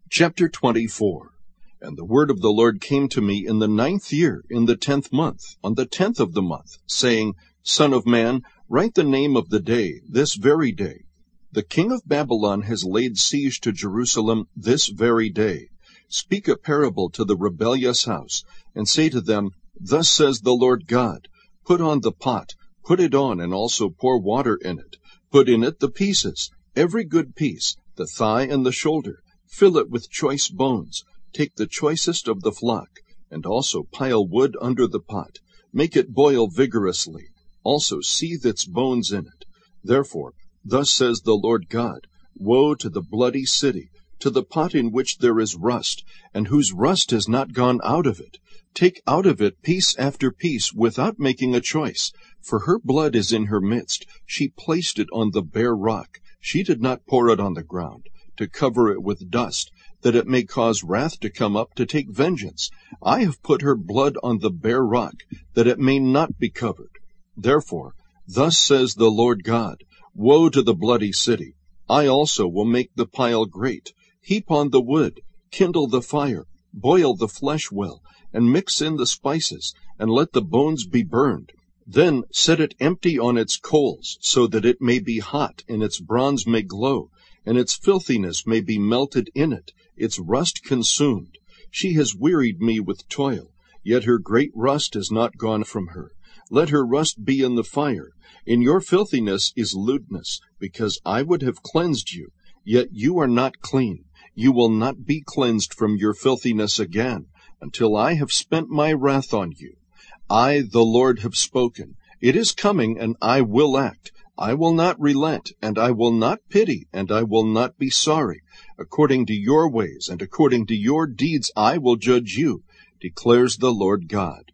Chapter 24. And the word of the Lord came to me in the 9th year, in the 10th month, on the 10th of the month, saying, Son of man, write the name of the day, this very day. The king of Babylon has laid siege to Jerusalem this very day. Speak a parable to the rebellious house, and say to them, Thus says the Lord God, Put on the pot, put it on, and also pour water in it. Put in it the pieces, every good piece, the thigh and the shoulder. Fill it with choice bones. Take the choicest of the flock, and also pile wood under the pot. Make it boil vigorously. Also seethe its bones in it. Therefore, thus says the Lord God, Woe to the bloody city, to the pot in which there is rust, and whose rust has not gone out of it. Take out of it piece after piece, without making a choice. For her blood is in her midst. She placed it on the bare rock. She did not pour it on the ground, to cover it with dust, that it may cause wrath to come up to take vengeance. I have put her blood on the bare rock, that it may not be covered. Therefore, thus says the Lord God, Woe to the bloody city! I also will make the pile great. Heap on the wood, kindle the fire, boil the flesh well, and mix in the spices, and let the bones be burned. Then set it empty on its coals, so that it may be hot, and its bronze may glow, and its filthiness may be melted in it, its rust consumed. She has wearied me with toil, yet her great rust is not gone from her. Let her rust be in the fire. In your filthiness is lewdness, because I would have cleansed you, yet you are not clean. You will not be cleansed from your filthiness again, until I have spent my wrath on you. I, the Lord, have spoken. It is coming, and I will act. I will not relent, and I will not pity, and I will not be sorry. According to your ways and according to your deeds I will judge you, declares the Lord God.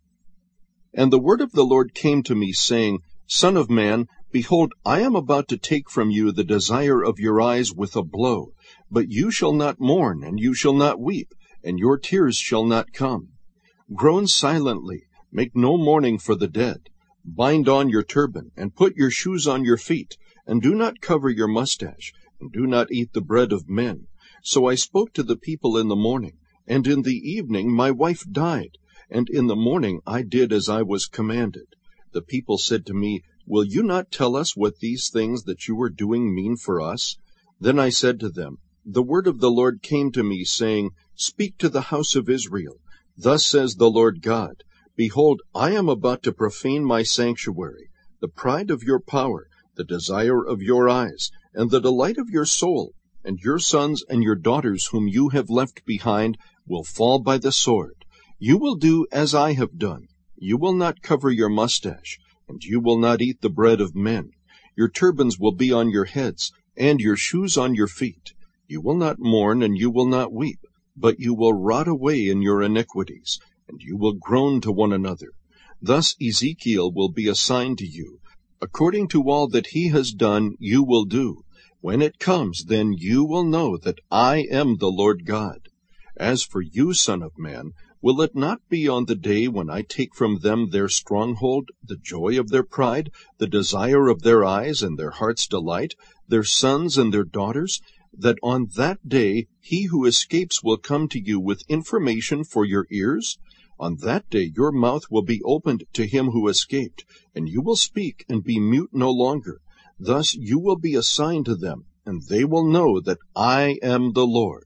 And the word of the Lord came to me, saying, Son of man, behold, I am about to take from you the desire of your eyes with a blow. But you shall not mourn, and you shall not weep, and your tears shall not come. Groan silently, make no mourning for the dead. Bind on your turban, and put your shoes on your feet, and do not cover your mustache, and do not eat the bread of men. So I spoke to the people in the morning, and in the evening my wife died, and in the morning I did as I was commanded. The people said to me, Will you not tell us what these things that you are doing mean for us? Then I said to them, The word of the Lord came to me, saying, Speak to the house of Israel. Thus says the Lord God, Behold, I am about to profane my sanctuary, the pride of your power, the desire of your eyes, and the delight of your soul, and your sons and your daughters whom you have left behind will fall by the sword. You will do as I have done. You will not cover your mustache, and you will not eat the bread of men. Your turbans will be on your heads, and your shoes on your feet. You will not mourn, and you will not weep, but you will rot away in your iniquities, and you will groan to one another. Thus Ezekiel will be a sign to you. According to all that he has done, you will do. When it comes, then you will know that I am the Lord God. As for you, son of man, will it not be on the day when I take from them their stronghold, the joy of their pride, the desire of their eyes and their heart's delight, their sons and their daughters, that on that day he who escapes will come to you with information for your ears? On that day your mouth will be opened to him who escaped, and you will speak and be mute no longer. Thus you will be a sign to them, and they will know that I am the Lord.